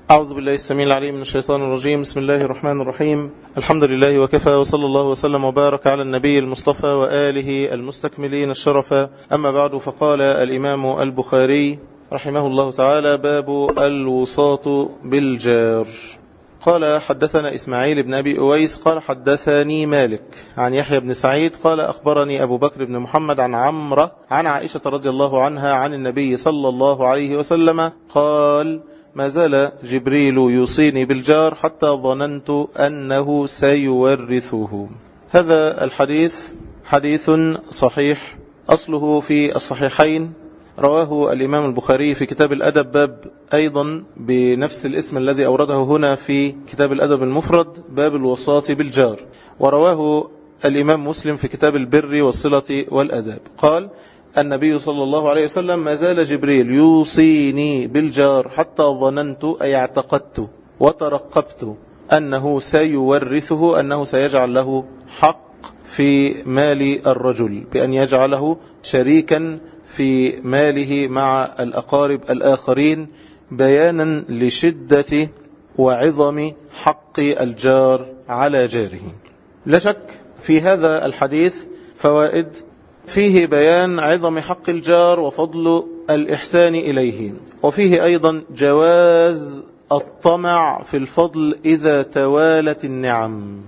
أعوذ بالله السميع العليم من الشيطان الرجيم. بسم الله الرحمن الرحيم. الحمد لله وكفى، وصلى الله وسلم وبارك على النبي المصطفى وآله المستكملين الشرف. أما بعد، فقال الإمام البخاري رحمه الله تعالى: باب الوصاة بالجار. قال: حدثنا إسماعيل بن أبي أويس قال: حدثني مالك عن يحيى بن سعيد قال: أخبرني أبو بكر بن محمد عن عمرة عن عائشة رضي الله عنها عن النبي صلى الله عليه وسلم قال: ما زال جبريل يوصيني بالجار حتى ظننت أنه سيورثه. هذا الحديث حديث صحيح، أصله في الصحيحين، رواه الإمام البخاري في كتاب الأدب باب أيضا بنفس الاسم الذي أورده هنا في كتاب الأدب المفرد، باب الوصاة بالجار، ورواه الإمام مسلم في كتاب البر والصلة والأداب. قال النبي صلى الله عليه وسلم: ما زال جبريل يوصيني بالجار حتى ظننت أي اعتقدت وترقبت أنه سيورثه، أنه سيجعل له حق في مال الرجل، بأن يجعله شريكا في ماله مع الأقارب الآخرين، بيانا لشدة وعظم حق الجار على جاره. لا شك في هذا الحديث فوائد، فيه بيان عظم حق الجار وفضل الإحسان إليه، وفيه أيضا جواز الطمع في الفضل إذا توالت النعم.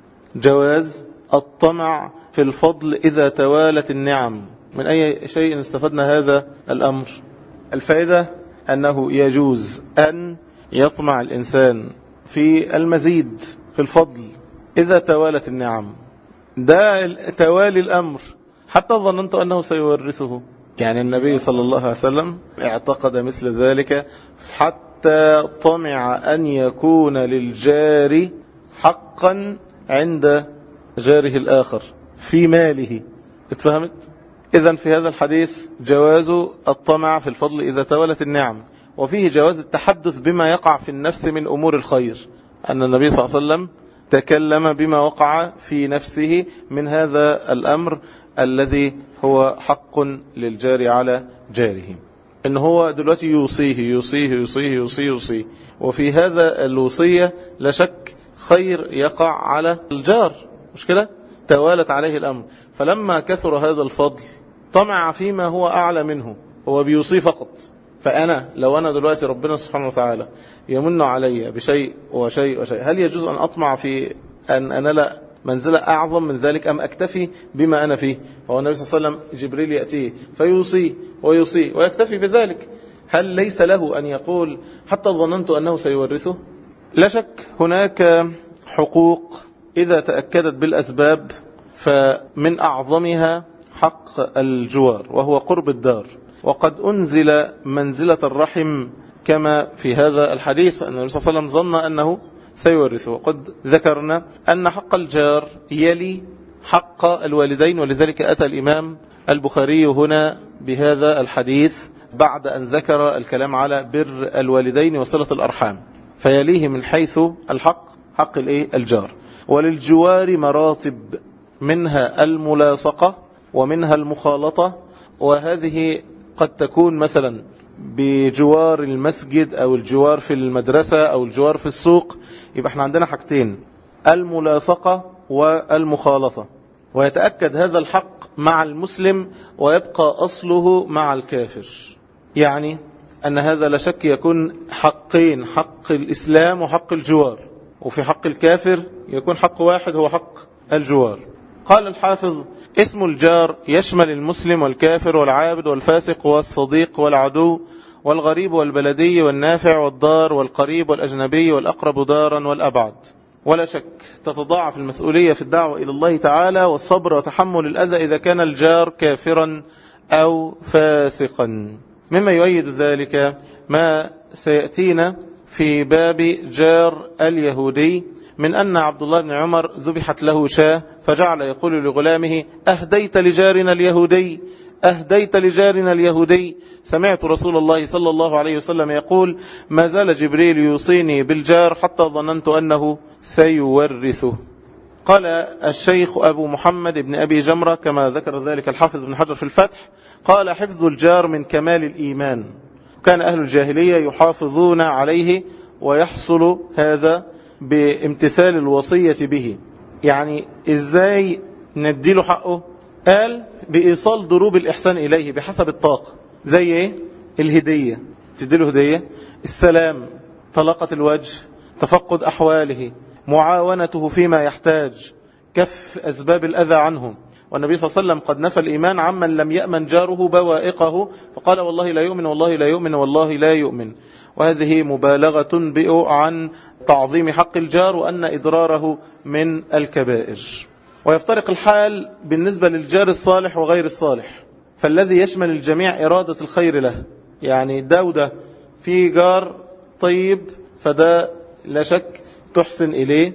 جواز الطمع في الفضل إذا توالت النعم. من أي شيء استفدنا هذا الأمر؟ الفائدة أنه يجوز أن يطمع الإنسان في المزيد في الفضل إذا توالت النعم. ده توالي الأمر حتى ظننت أنه سيورثه، يعني النبي صلى الله عليه وسلم اعتقد مثل ذلك، حتى طمع أن يكون للجار حقا عند جاره الآخر في ماله. اتفهمت؟ إذن في هذا الحديث جواز الطمع في الفضل إذا توالت النعم، وفيه جواز التحدث بما يقع في النفس من أمور الخير، أن النبي صلى الله عليه وسلم تكلم بما وقع في نفسه من هذا الأمر الذي هو حق للجار على جاره، إن هو دلوقتي يوصيه، وفي هذا الوصية لا شك خير يقع على الجار، مش كده؟ توالت عليه الأمر، فلما كثر هذا الفضل طمع فيما هو أعلى منه، هو بيوصي فقط. فأنا لو أنا دلوقتي ربنا سبحانه وتعالى يمن علي بشيء وشيء وشيء، هل يجوز أن أطمع في أن أنا لا منزلة أعظم من ذلك، أم أكتفي بما أنا فيه؟ فهو النبي صلى الله عليه وسلم جبريل يأتيه فيوصي ويكتفي بذلك. هل ليس له أن يقول حتى ظننت أنه سيورثه؟ لا شك هناك حقوق إذا تأكدت بالأسباب، فمن أعظمها حق الجوار وهو قرب الدار، وقد أنزل منزلة الرحم كما في هذا الحديث أن النبي صلى الله عليه وسلم ظن أنه سيورثه. وقد ذكرنا أن حق الجار يلي حق الوالدين، ولذلك أتى الإمام البخاري هنا بهذا الحديث بعد أن ذكر الكلام على بر الوالدين وصلة الأرحام، فيليه من حيث الحق حق الجار. وللجوار مراتب، منها الملاصقة ومنها المخالطة، وهذه قد تكون مثلا بجوار المسجد أو الجوار في المدرسة أو الجوار في السوق. يبقى احنا عندنا حاجتين، الملاصقة والمخالطة، ويتأكد هذا الحق مع المسلم ويبقى أصله مع الكافر. يعني أن هذا لا شك يكون حقين، حق الإسلام وحق الجوار، وفي حق الكافر يكون حق واحد هو حق الجوار. قال الحافظ: اسم الجار يشمل المسلم والكافر والعابد والفاسق والصديق والعدو والغريب والبلدي والنافع والضار والقريب والأجنبي والأقرب دارا والأبعد. ولا شك تتضاعف المسؤولية في الدعوة إلى الله تعالى والصبر وتحمل الأذى إذا كان الجار كافرا أو فاسقا. مما يؤيد ذلك ما سيأتينا في باب جار اليهودي، من أن عبد الله بن عمر ذبحت له شاة فجعل يقول لغلامه: أهديت لجارنا اليهودي، أهديت لجارنا اليهودي. سمعت رسول الله صلى الله عليه وسلم يقول: ما زال جبريل يوصيني بالجار حتى ظننت أنه سيورثه. قال الشيخ أبو محمد بن أبي جمرة كما ذكر ذلك الحافظ بن حجر في الفتح، قال: حفظ الجار من كمال الإيمان، كان أهل الجاهلية يحافظون عليه ويحصل هذا بامتثال الوصية به. يعني إزاي نديله حقه؟ قال بإيصال ضروب الإحسان إليه بحسب الطاقة. زي إيه؟ الهدية، تديله هدية، السلام، طلاقة الوجه، تفقد أحواله، معاونته فيما يحتاج، كف أسباب الأذى عنه. والنبي صلى الله عليه وسلم قد نفى الإيمان عمن لم يأمن جاره بوائقه، فقال والله لا يؤمن والله لا يؤمن والله لا يؤمن. وهذه مبالغة تنبئ عن تعظيم حق الجار وأن إضراره من الكبائر. ويفترق الحال بالنسبة للجار الصالح وغير الصالح، فالذي يشمل الجميع إرادة الخير له. يعني ده في جار طيب، فده لا شك تحسن إليه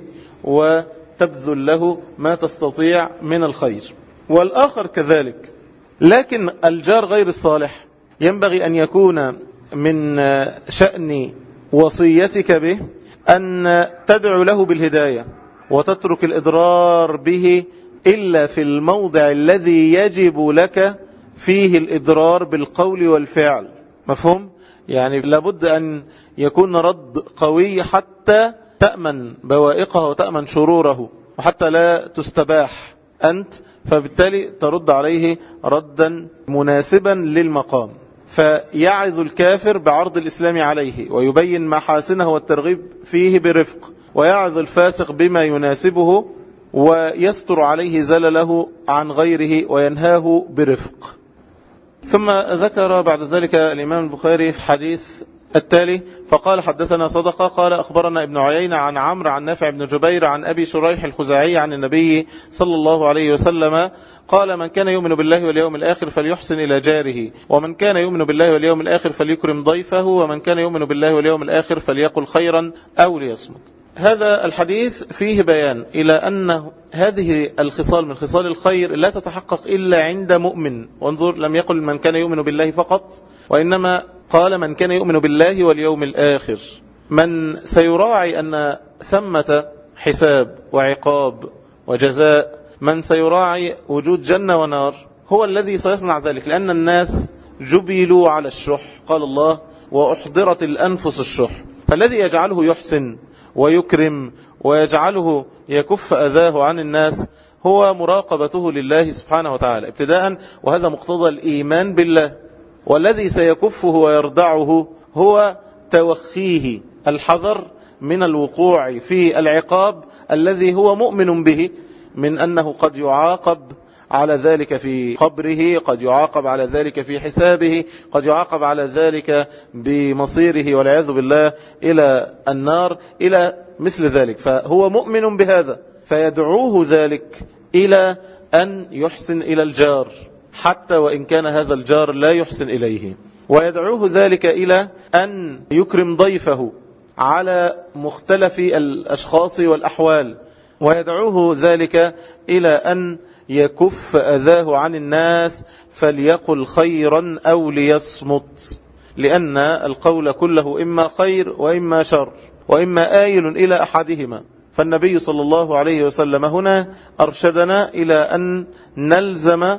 وتبذل له ما تستطيع من الخير، والآخر كذلك. لكن الجار غير الصالح ينبغي أن يكون من شأن وصيتك به أن تدعو له بالهداية وتترك الإضرار به إلا في الموضع الذي يجب لك فيه الإضرار بالقول والفعل. مفهوم؟ يعني لابد أن يكون رد قوي حتى تأمن بوائقه وتأمن شروره، وحتى لا تستباح أنت، فبالتالي ترد عليه ردا مناسبا للمقام. فيعظ الكافر بعرض الإسلام عليه ويبين محاسنه والترغيب فيه برفق، ويعظ الفاسق بما يناسبه ويستر عليه زلله عن غيره وينهاه برفق. ثم ذكر بعد ذلك الإمام البخاري في حديث التالي: فقال حدثنا صدقة قال أخبرنا ابن عيينة عن عمرو عن نافع بن جبير عن أبي شريح الخزاعي عن النبي صلى الله عليه وسلم قال: من كان يؤمن بالله واليوم الآخر فليحسن إلى جاره، ومن كان يؤمن بالله واليوم الآخر فليكرم ضيفه، ومن كان يؤمن بالله واليوم الآخر فليقل خيرا أو ليصمت. هذا الحديث فيه بيان إلى أن هذه الخصال من خصال الخير لا تتحقق إلا عند مؤمن. وانظر، لم يقل من كان يؤمن بالله فقط، وإنما قال من كان يؤمن بالله واليوم الآخر. من سيراعي أن ثمة حساب وعقاب وجزاء، من سيراعي وجود جنة ونار، هو الذي سيصنع ذلك، لأن الناس جبلوا على الشح. قال الله: وأحضرت الأنفس الشح. فالذي يجعله يحسن ويكرم ويجعله يكف أذاه عن الناس هو مراقبته لله سبحانه وتعالى ابتداء، وهذا مقتضى الإيمان بالله. والذي سيكفه ويردعه هو توخيه، الحذر من الوقوع في العقاب الذي هو مؤمن به، من أنه قد يعاقب على ذلك في قبره، قد يعاقب على ذلك في حسابه، قد يعاقب على ذلك بمصيره والعياذ بالله إلى النار، إلى مثل ذلك. فهو مؤمن بهذا، فيدعوه ذلك إلى أن يحسن إلى الجار حتى وإن كان هذا الجار لا يحسن إليه، ويدعوه ذلك إلى أن يكرم ضيفه على مختلف الأشخاص والأحوال، ويدعوه ذلك إلى أن يكف أذاه عن الناس فليقل خيرا أو ليصمت، لأن القول كله إما خير وإما شر وإما آيل إلى أحدهما. فالنبي صلى الله عليه وسلم هنا أرشدنا إلى أن نلزم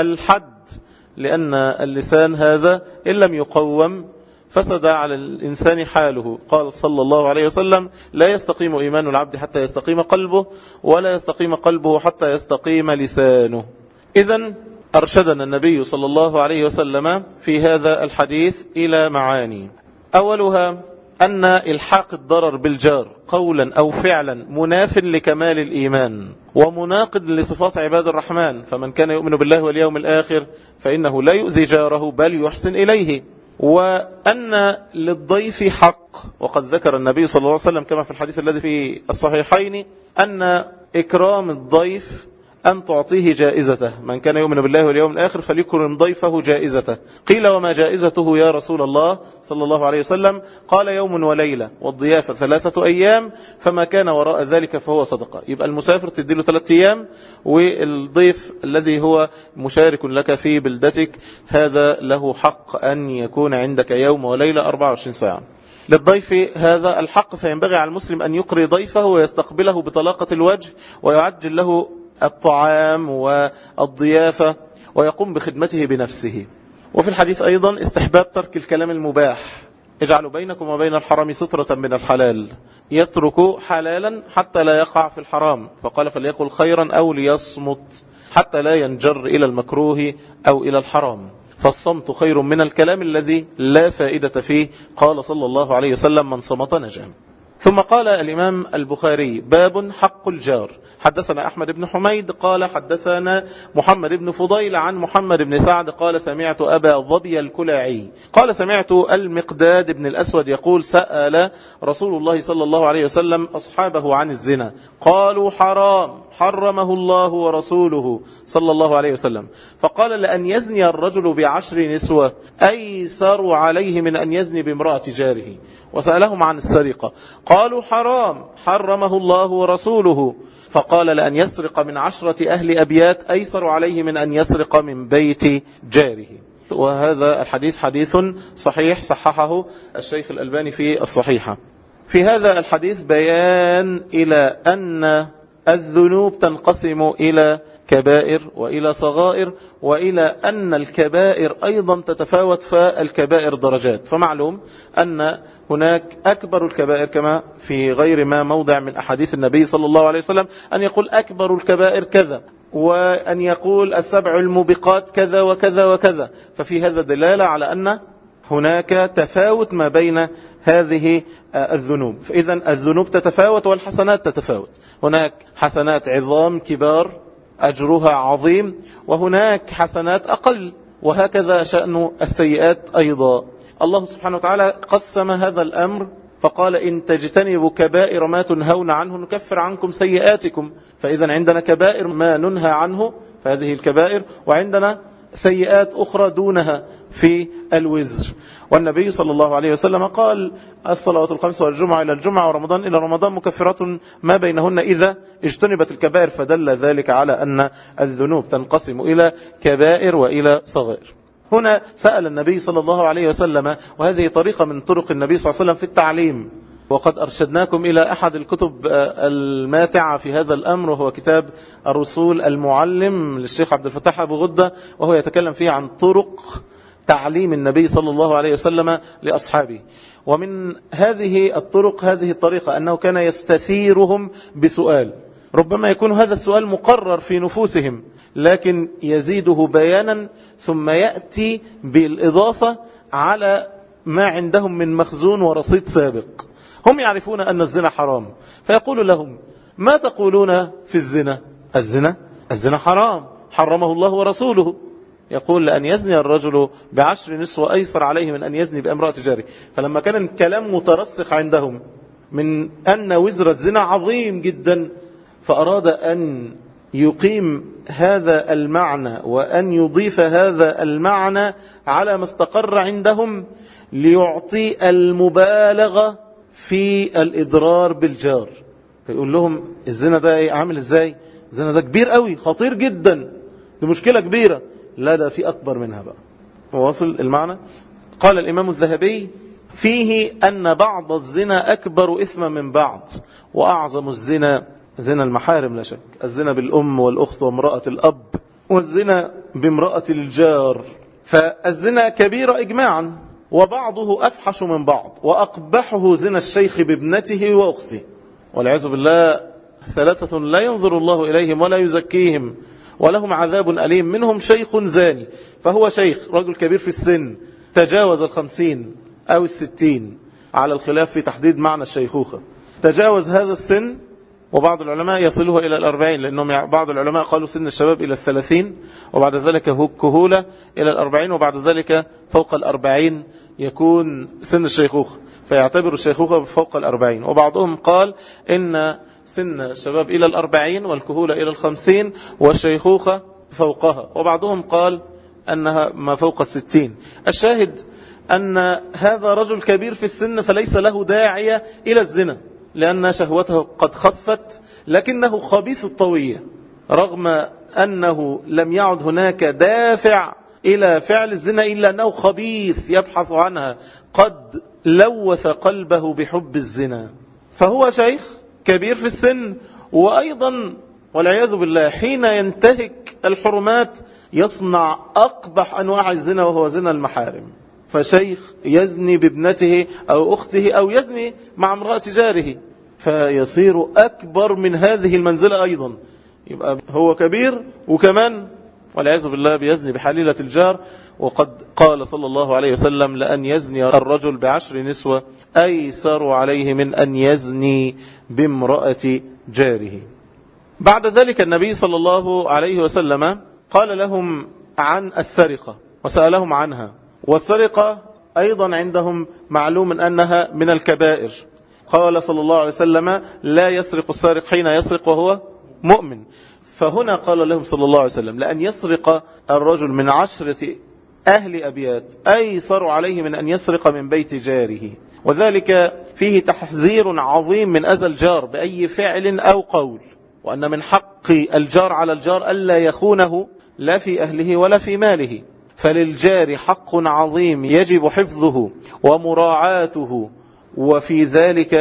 الحد، لأن اللسان هذا إن لم يقوم فسد على الإنسان حاله. قال صلى الله عليه وسلم: لا يستقيم إيمان العبد حتى يستقيم قلبه، ولا يستقيم قلبه حتى يستقيم لسانه. إذن أرشدنا النبي صلى الله عليه وسلم في هذا الحديث إلى معاني. أولها أن إلحاق الضرر بالجار قولا أو فعلا مناف لكمال الإيمان ومناقض لصفات عباد الرحمن. فمن كان يؤمن بالله واليوم الآخر فإنه لا يؤذي جاره بل يحسن إليه. وأن للضيف حق، وقد ذكر النبي صلى الله عليه وسلم كما في الحديث الذي في الصحيحين أن إكرام الضيف أن تعطيه جائزته. من كان يؤمن بالله واليوم الآخر فليكرم ضيفه جائزته. قيل: وما جائزته يا رسول الله صلى الله عليه وسلم؟ قال: يوم وليلة، والضيافة 3 أيام، فما كان وراء ذلك فهو صدقة. يبقى المسافر تديله 3 أيام، والضيف الذي هو مشارك لك في بلدتك هذا له حق أن يكون عندك يوم وليلة 24 ساعة. للضيف هذا الحق، فينبغي على المسلم أن يقري ضيفه ويستقبله بطلاقة الوجه ويعجل له الطعام والضيافة ويقوم بخدمته بنفسه. وفي الحديث أيضا استحباب ترك الكلام المباح، اجعلوا بينكم وبين الحرام سترة من الحلال، يترك حلالا حتى لا يقع في الحرام، فقال فليقل خيرا أو ليصمت حتى لا ينجر إلى المكروه أو إلى الحرام، فالصمت خير من الكلام الذي لا فائدة فيه، قال صلى الله عليه وسلم من صمت نجا. ثم قال الإمام البخاري باب حق الجار. حدثنا أحمد بن حميد قال حدثنا محمد بن فضيل عن محمد بن سعد قال سمعت أبا ظبي الكلاعي قال سمعت المقداد بن الأسود يقول سأل رسول الله صلى الله عليه وسلم أصحابه عن الزنا، قالوا حرام حرمه الله ورسوله صلى الله عليه وسلم، فقال لأن يزني الرجل ب10 نسوة أيسر عليه من أن يزني بامرأة جاره. وسألهم عن السرقة قالوا حرام حرمه الله ورسوله، فقال لأن يسرق من 10 أهل أبيات أيسر عليه من أن يسرق من بيت جاره. وهذا الحديث حديث صحيح صححه الشيخ الألباني في الصحيحة. في هذا الحديث بيان إلى أن الذنوب تنقسم إلى كبائر وإلى صغائر، وإلى أن الكبائر أيضا تتفاوت، فالكبائر درجات. فمعلوم أن هناك أكبر الكبائر كما في غير ما موضع من أحاديث النبي صلى الله عليه وسلم أن يقول أكبر الكبائر كذا، وأن يقول 7 الموبقات كذا وكذا وكذا، ففي هذا دلالة على أن هناك تفاوت ما بين هذه الذنوب. فإذا الذنوب تتفاوت والحسنات تتفاوت، هناك حسنات عظام كبار أجرها عظيم، وهناك حسنات أقل، وهكذا شأن السيئات أيضا. الله سبحانه وتعالى قسم هذا الأمر فقال إن تجتنبوا كبائر ما تنهون عنه نكفر عنكم سيئاتكم. فإذا عندنا كبائر ما ننهى عنه فهذه الكبائر، وعندنا سيئات أخرى دونها في الوزر. والنبي صلى الله عليه وسلم قال الصلوات الخمس والجمعة إلى الجمعة ورمضان إلى رمضان مكفرات ما بينهن إذا اجتنبت الكبائر، فدل ذلك على أن الذنوب تنقسم إلى كبائر وإلى صغائر. هنا سأل النبي صلى الله عليه وسلم، وهذه طريقة من طرق النبي صلى الله عليه وسلم في التعليم، وقد أرشدناكم إلى أحد الكتب الماتعة في هذا الأمر، وهو كتاب الرسول المعلم للشيخ عبد الفتاح أبو غدة، وهو يتكلم فيه عن طرق تعليم النبي صلى الله عليه وسلم لأصحابه. ومن هذه الطرق هذه الطريقة أنه كان يستثيرهم بسؤال، ربما يكون هذا السؤال مقرر في نفوسهم لكن يزيده بيانا، ثم يأتي بالإضافة على ما عندهم من مخزون ورصيد سابق. هم يعرفون أن الزنا حرام، فيقول لهم ما تقولون في الزنا؟ الزنا حرام حرمه الله ورسوله. يقول لأن يزني الرجل ب10 نسوة أيسر عليه من أن يزني بامرأة جاره. فلما كان الكلام مترسخ عندهم من أن وزر الزنا عظيم جدا، فأراد أن يقيم هذا المعنى وأن يضيف هذا المعنى على ما استقر عندهم ليعطي المبالغة في الإضرار بالجار. يقول لهم الزنا ده عامل ازاي؟ الزنا ده كبير قوي، خطير جدا، دي مشكلة كبيرة. لا، ده في أكبر منها بقى. وواصل المعنى. قال الإمام الذهبي فيه أن بعض الزنا أكبر إثما من بعض، وأعظم الزنا زنا المحارم لا شك، الزنا بالأم والأخت وامرأة الأب، والزنا بامرأة الجار. فالزنا كبير إجماعا، وبعضه أفحش من بعض، وأقبحه زنا الشيخ بابنته وأخته، والعياذ بالله. 3 لا ينظر الله إليهم ولا يزكيهم ولهم عذاب أليم. منهم شيخ زاني، فهو شيخ رجل كبير في السن تجاوز 50 أو 60 على الخلاف في تحديد معنى الشيخوخة، تجاوز هذا السن، وبعض العلماء يصله إلى 40، لأنهم بعض العلماء قالوا سن الشباب إلى 30، وبعد ذلك كهولة إلى 40، وبعد ذلك فوق 40 يكون سن الشيخوخة، فيعتبر الشيخوخة فوق 40. وبعضهم قال إن سن الشباب إلى 40 والكهولة إلى 50 والشيخوخة فوقها، وبعضهم قال أنها ما فوق 60. الشاهد أن هذا رجل كبير في السن، فليس له داعية إلى الزنا لأن شهوته قد خفت، لكنه خبيث الطوية، رغم أنه لم يعد هناك دافع إلى فعل الزنا إلا أنه خبيث يبحث عنها، قد لوث قلبه بحب الزنا. فهو شيخ كبير في السن، وأيضا والعياذ بالله حين ينتهك الحرمات يصنع أقبح أنواع الزنا وهو زنا المحارم. فشيخ يزني بابنته أو أخته أو يزني مع امرأة جاره فيصير أكبر من هذه المنزلة أيضا، يبقى هو كبير وكمان والعياذ بالله بيزني بحليلة الجار. وقد قال صلى الله عليه وسلم لأن يزني الرجل ب10 نسوة أيسر عليه من أن يزني بامرأة جاره. بعد ذلك النبي صلى الله عليه وسلم قال لهم عن السرقة وسألهم عنها، والسرقة أيضا عندهم معلوم أنها من الكبائر. قال صلى الله عليه وسلم لا يسرق السارق حين يسرق وهو مؤمن. فهنا قال لهم صلى الله عليه وسلم لأن يسرق الرجل من 10 أهل أبيات أيسر عليه من أن يسرق من بيت جاره، وذلك فيه تحذير عظيم من أذى الجار بأي فعل أو قول، وأن من حق الجار على الجار ألا يخونه لا في أهله ولا في ماله، فللجار حق عظيم يجب حفظه ومراعاته. وفي ذلك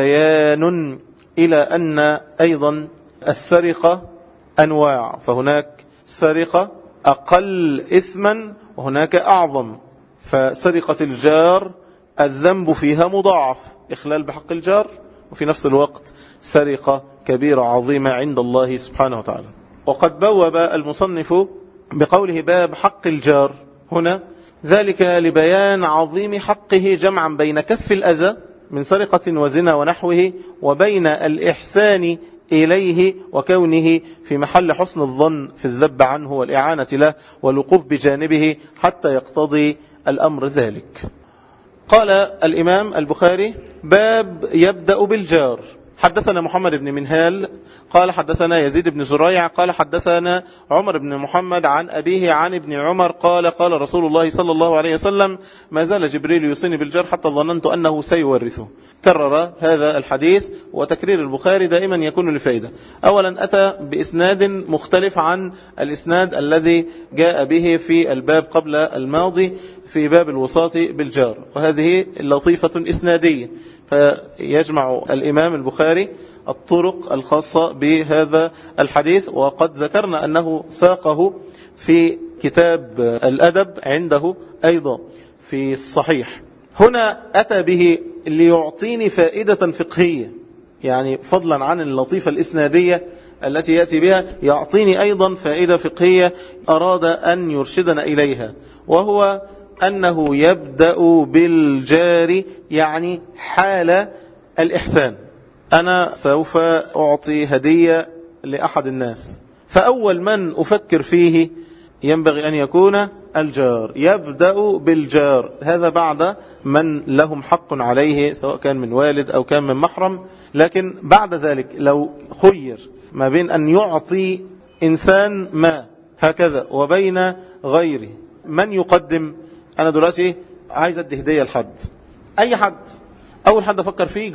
بيان إلى أن أيضا السرقة أنواع، فهناك سرقة أقل إثما وهناك أعظم. فسرقة الجار الذنب فيها مضاعف، إخلال بحق الجار، وفي نفس الوقت سرقة كبيرة عظيمة عند الله سبحانه وتعالى. وقد بوب المصنف بقوله باب حق الجار هنا ذلك لبيان عظيم حقه جمعا بين كف الأذى من سرقة وزنا ونحوه وبين الإحسان إليه وكونه في محل حسن الظن في الذب عنه والإعانة له والوقوف بجانبه حتى يقتضي الأمر ذلك. قال الإمام البخاري باب يبدأ بالجار. حدثنا محمد بن منهال قال حدثنا يزيد بن زريع قال حدثنا عمر بن محمد عن أبيه عن ابن عمر قال قال رسول الله صلى الله عليه وسلم ما زال جبريل يوصيني بالجار حتى ظننت أنه سيورثه. كرر هذا الحديث، وتكرير البخاري دائما يكون لفائدة. أولا أتى بإسناد مختلف عن الإسناد الذي جاء به في الباب قبل الماضي في باب الوصاة بالجار، وهذه لطيفة إسنادية، فيجمع الإمام البخاري الطرق الخاصة بهذا الحديث. وقد ذكرنا أنه ساقه في كتاب الأدب عنده أيضا في الصحيح. هنا أتى به ليعطيني فائدة فقهية، يعني فضلا عن اللطيفة الإسنادية التي يأتي بها يعطيني أيضا فائدة فقهية أراد أن يرشدنا إليها، وهو أنه يبدأ بالجار يعني حال الإحسان. أنا سوف أعطي هدية لأحد الناس، فأول من أفكر فيه ينبغي أن يكون الجار. يبدأ بالجار، هذا بعد من لهم حق عليه سواء كان من والد أو كان من محرم. لكن بعد ذلك لو خير ما بين أن يعطي إنسان ما هكذا وبين غيره، من يقدم؟ أنا دلوقتي عايز أدي هدية لحد، أي حد. أول حد أفكر فيه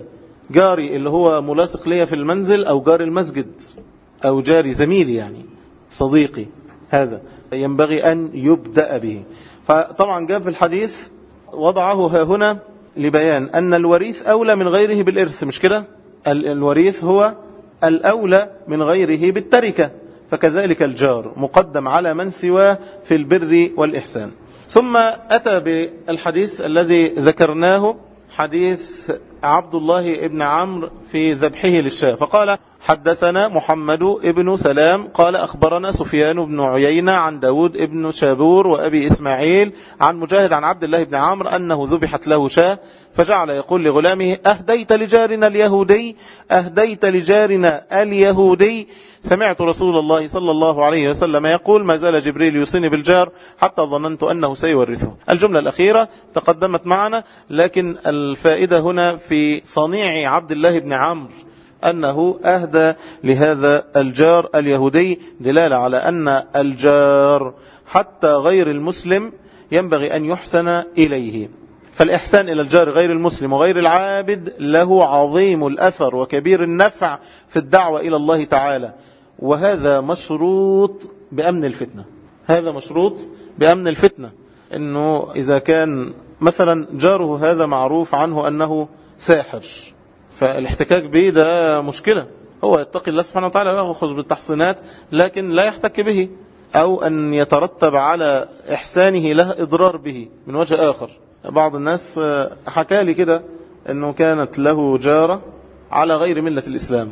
جاري اللي هو ملاصق ليا في المنزل، أو جاري المسجد، أو جاري زميلي يعني صديقي، هذا ينبغي أن يبدأ به. فطبعا جاء في الحديث وضعه هنا لبيان أن الوريث أولى من غيره بالإرث، مش كده؟ الوريث هو الأولى من غيره بالتركة، فكذلك الجار مقدم على من سواه في البر والإحسان. ثم أتى بالحديث الذي ذكرناه، حديث عبد الله بن عمرو في ذبحه للشاة، فقال حدثنا محمد بن سلام قال أخبرنا سفيان بن عيينة عن داود بن شابور وأبي إسماعيل عن مجاهد عن عبد الله بن عمرو أنه ذبحت له شاة، فجعل يقول لغلامه أهديت لجارنا اليهودي، أهديت لجارنا اليهودي. سمعت رسول الله صلى الله عليه وسلم يقول ما زال جبريل يوصيني بالجار حتى ظننت أنه سيورثه. الجملة الأخيرة تقدمت معنا، لكن الفائدة هنا في صنيع عبد الله بن عمرو أنه أهدى لهذا الجار اليهودي، دلالة على أن الجار حتى غير المسلم ينبغي أن يحسن إليه. فالإحسان إلى الجار غير المسلم وغير العابد له عظيم الأثر وكبير النفع في الدعوة إلى الله تعالى، وهذا مشروط بأمن الفتنة. هذا مشروط بأمن الفتنة، أنه إذا كان مثلا جاره هذا معروف عنه أنه ساحر، فالاحتكاك به ده مشكلة. هو يتقي الله سبحانه وتعالى ويأخذ بالتحصينات لكن لا يحتك به، أو أن يترتب على إحسانه له إضرار به من وجه آخر. بعض الناس حكى لي كده أنه كانت له جارة على غير ملة الإسلام،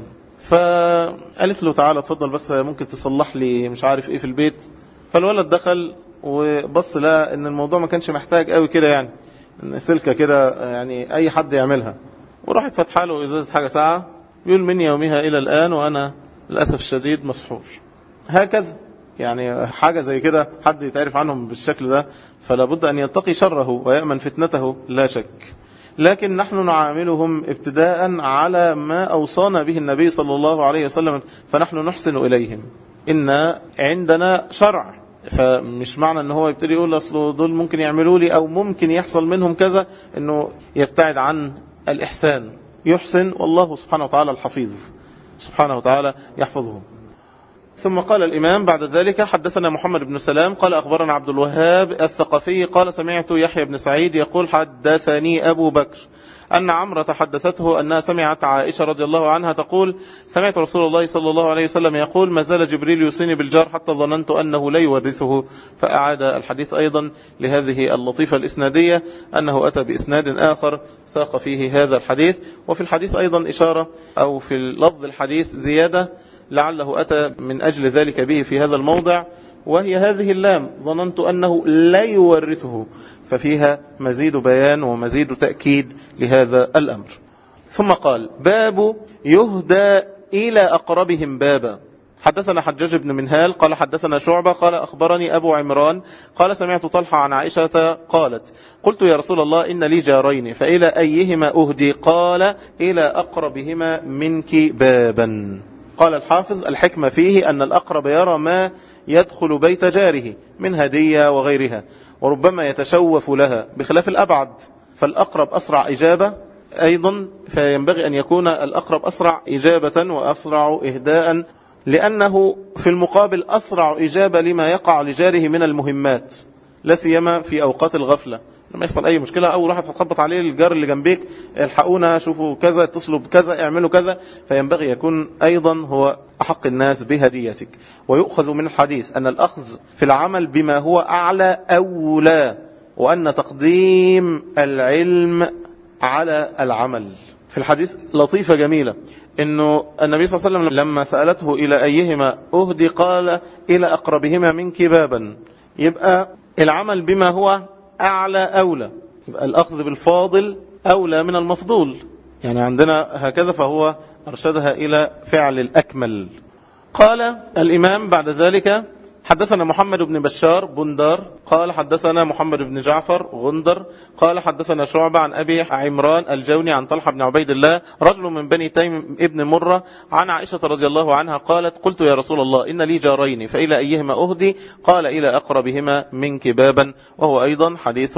فقالت له تعالى اتفضل بس ممكن تصلح لي مش عارف إيه في البيت. فالولد دخل وبص لها أن الموضوع ما كانش محتاج قوي كده، يعني سلكة كده يعني أي حد يعملها، وراحت فتحة له إزازة حاجة ساعة. بيقول من يومها إلى الآن وأنا للأسف الشديد مسحور. هكذا يعني حاجة زي كده حد يتعرف عنهم بالشكل ده فلا بد أن يتقي شره ويأمن فتنته لا شك. لكن نحن نعاملهم ابتداء على ما أوصانا به النبي صلى الله عليه وسلم، فنحن نحسن إليهم. إن عندنا شرع، فمش معنى أنه هو يبتدي يقول أصله دول ممكن يعملوا لي أو ممكن يحصل منهم كذا أنه يبتعد عن الإحسان. يحسن والله سبحانه وتعالى الحفيظ، سبحانه وتعالى يحفظه. ثم قال الإمام بعد ذلك حدثنا محمد بن سلام قال أخبرنا عبد الوهاب الثقفي قال سمعت يحيى بن سعيد يقول حدثني أبو بكر أن عمرة حدثته أنها سمعت عائشة رضي الله عنها تقول سمعت رسول الله صلى الله عليه وسلم يقول ما زال جبريل يوصيني بالجار حتى ظننت أنه لا يورثه. فأعاد الحديث أيضا لهذه اللطيفة الإسنادية أنه أتى بإسناد آخر ساق فيه هذا الحديث. وفي الحديث أيضا إشارة أو في لفظ الحديث زيادة لعله أتى من أجل ذلك به في هذا الموضع، وهي هذه اللام ظننت أنه لا يورثه، ففيها مزيد بيان ومزيد تأكيد لهذا الأمر. ثم قال باب يهدى إلى أقربهم بابا. حدثنا حجاج بن منهال قال حدثنا شعبة قال أخبرني أبو عمران قال سمعت طلحة عن عائشة قالت قلت يا رسول الله إن لي جارين فإلى أيهما أهدي؟ قال إلى أقربهما منك بابا. قال الحافظ الحكمة فيه أن الأقرب يرى ما يدخل بيت جاره من هدية وغيرها، وربما يتشوف لها بخلاف الأبعد، فالأقرب أسرع إجابة أيضا، فينبغي أن يكون الأقرب أسرع إجابة وأسرع إهداء، لأنه في المقابل أسرع إجابة لما يقع لجاره من المهمات، لا سيما في أوقات الغفلة لما يحصل أي مشكلة أو راحت هتخبط عليه الجار اللي جنبيك الحقونا شوفوا كذا اتصلوا بكذا اعملوا كذا، فينبغي يكون أيضا هو أحق الناس بهديتك. ويؤخذ من الحديث أن الأخذ في العمل بما هو أعلى أولى، وأن تقديم العلم على العمل. في الحديث لطيفة جميلة أنه النبي صلى الله عليه وسلم لما سألته إلى أيهما أهدي قال إلى أقربهما منك بابا، يبقى العمل بما هو أعلى أولى، يبقى الأخذ بالفاضل أولى من المفضول، يعني عندنا هكذا، فهو أرشدها إلى فعل الأكمل. قال الإمام بعد ذلك حدثنا محمد بن بشار بندار قال حدثنا محمد بن جعفر غندر قال حدثنا شعبة عن أبي عمران الجوني عن طلحة بن عبيد الله رجل من بني تيم ابن مرة عن عائشة رضي الله عنها قالت قلت يا رسول الله إن لي جارين فإلى أيهما أهدي؟ قال إلى أقربهما منك بابا. وهو أيضا حديث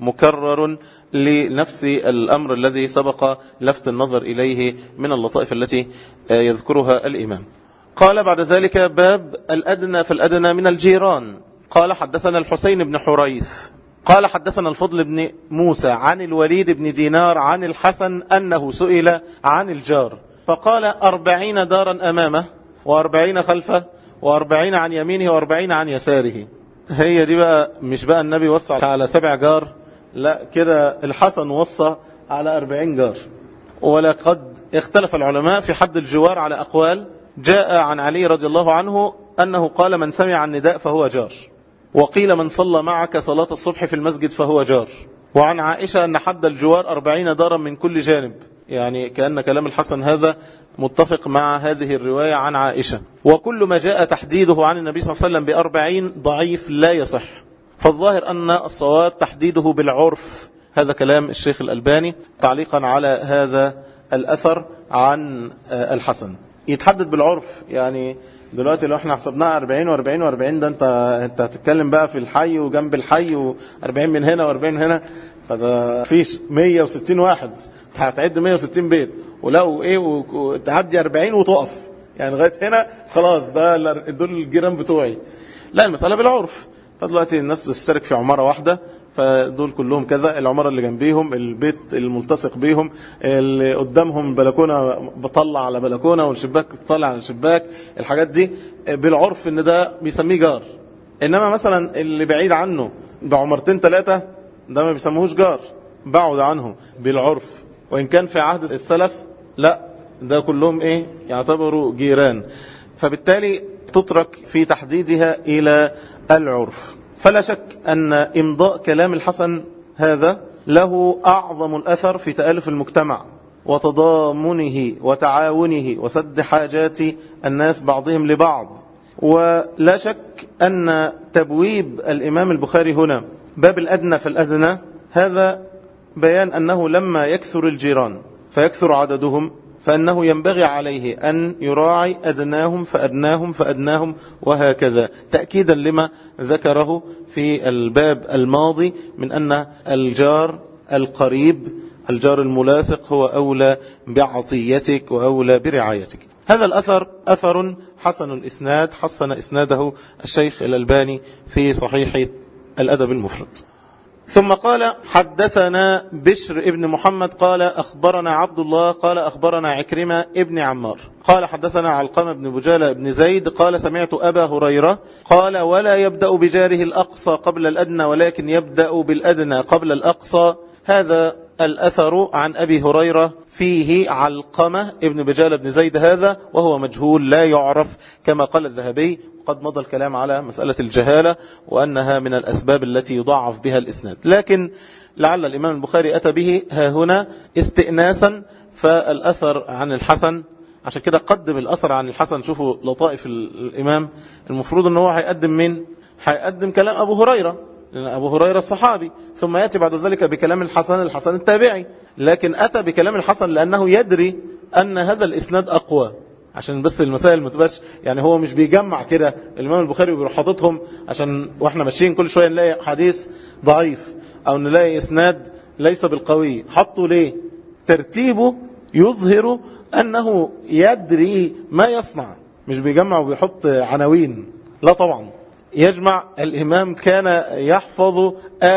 مكرر لنفس الأمر الذي سبق لفت النظر إليه من اللطائف التي يذكرها الإمام. قال بعد ذلك باب الأدنى فالأدنى من الجيران. قال حدثنا الحسين بن حريث قال حدثنا الفضل بن موسى عن الوليد بن دينار عن الحسن أنه سئل عن الجار فقال 40 دارا أمامه و40 خلفه و40 عن يمينه و40 عن يساره. هي دي بقى مش بقى النبي وصى على 7 جار، لا كده الحسن وصى على 40 جار. ولقد اختلف العلماء في حد الجوار على أقوال. جاء عن علي رضي الله عنه أنه قال من سمع النداء فهو جار، وقيل من صلى معك صلاة الصبح في المسجد فهو جار. وعن عائشة أن حد الجوار 40 دارا من كل جانب، يعني كأن كلام الحسن هذا متفق مع هذه الرواية عن عائشة. وكل ما جاء تحديده عن النبي صلى الله عليه وسلم ب40 ضعيف لا يصح، فالظاهر أن الصواب تحديده بالعرف. هذا كلام الشيخ الألباني تعليقا على هذا الأثر عن الحسن، يتحدد بالعرف. يعني دلوقتي لو احنا حسبناها 40 و40 و40 ده انت هتتكلم بقى في الحي وجنب الحي و40 من هنا و40 من هنا، فده فيش 160 واحد هتعد 160 بيت، ولو ايه وتعدي 40 وتقف يعني لغايه هنا خلاص ده دول الجيران بتوعي. لا، المساله بالعرف. فدلوقتي الناس بتشترك في عماره واحده، فدول كلهم كذا، العمارة اللي جنبيهم، البيت الملتصق بيهم، اللي قدامهم بلكونة بطلع على بلكونة والشباك بطلع على الشباك، الحاجات دي بالعرف ان ده بيسميه جار. إنما مثلا اللي بعيد عنه بعمرتين 3 ده ما بيسموهوش جار، بعد عنه بالعرف، وإن كان في عهد السلف لا، ده كلهم إيه يعتبروا جيران. فبالتالي تترك في تحديدها إلى العرف. فلا شك أن إمضاء كلام الحسن هذا له أعظم الأثر في تآلف المجتمع وتضامنه وتعاونه وسد حاجات الناس بعضهم لبعض. ولا شك أن تبويب الإمام البخاري هنا باب الأدنى فالأدنى هذا بيان أنه لما يكثر الجيران فيكثر عددهم فأنه ينبغي عليه أن يراعي أدناهم فأدناهم فأدناهم وهكذا، تأكيدا لما ذكره في الباب الماضي من أن الجار القريب الجار الملاصق هو أولى بعطيتك وأولى برعايتك. هذا الأثر أثر حسن الإسناد، حسن إسناده الشيخ الألباني في صحيح الأدب المفرد. ثم قال حدثنا بشر ابن محمد قال أخبرنا عبد الله قال أخبرنا عكرمة ابن عمار قال حدثنا علقمة بن بجالة ابن زيد قال سمعت أبا هريرة قال ولا يبدأ بجاره الأقصى قبل الأدنى ولكن يبدأ بالأدنى قبل الأقصى. هذا الأثر عن أبي هريرة فيه علقمة ابن بجالة ابن زيد هذا وهو مجهول لا يعرف كما قال الذهبي، وقد مضى الكلام على مسألة الجهالة وأنها من الأسباب التي يضعف بها الإسناد، لكن لعل الإمام البخاري أتى به ها هنا استئناسا. فالأثر عن الحسن عشان كده قدم الأثر عن الحسن. شوفوا لطائف الإمام، المفروض أنه هيقدم من هيقدم كلام أبو هريرة لأن أبو هريرة الصحابي، ثم يأتي بعد ذلك بكلام الحسن التابعي، لكن أتى بكلام الحسن لأنه يدري أن هذا الإسناد أقوى، عشان بس المسائل ما تبقاش يعني هو مش بيجمع كده الإمام البخاري وبيروح حاططهم عشان واحنا ماشيين كل شوية نلاقي حديث ضعيف أو نلاقي إسناد ليس بالقوي. حطوا ليه؟ ترتيبه يظهر أنه يدري ما يصنع، مش بيجمع وبيحط عناوين، لا طبعا يجمع. الإمام كان يحفظ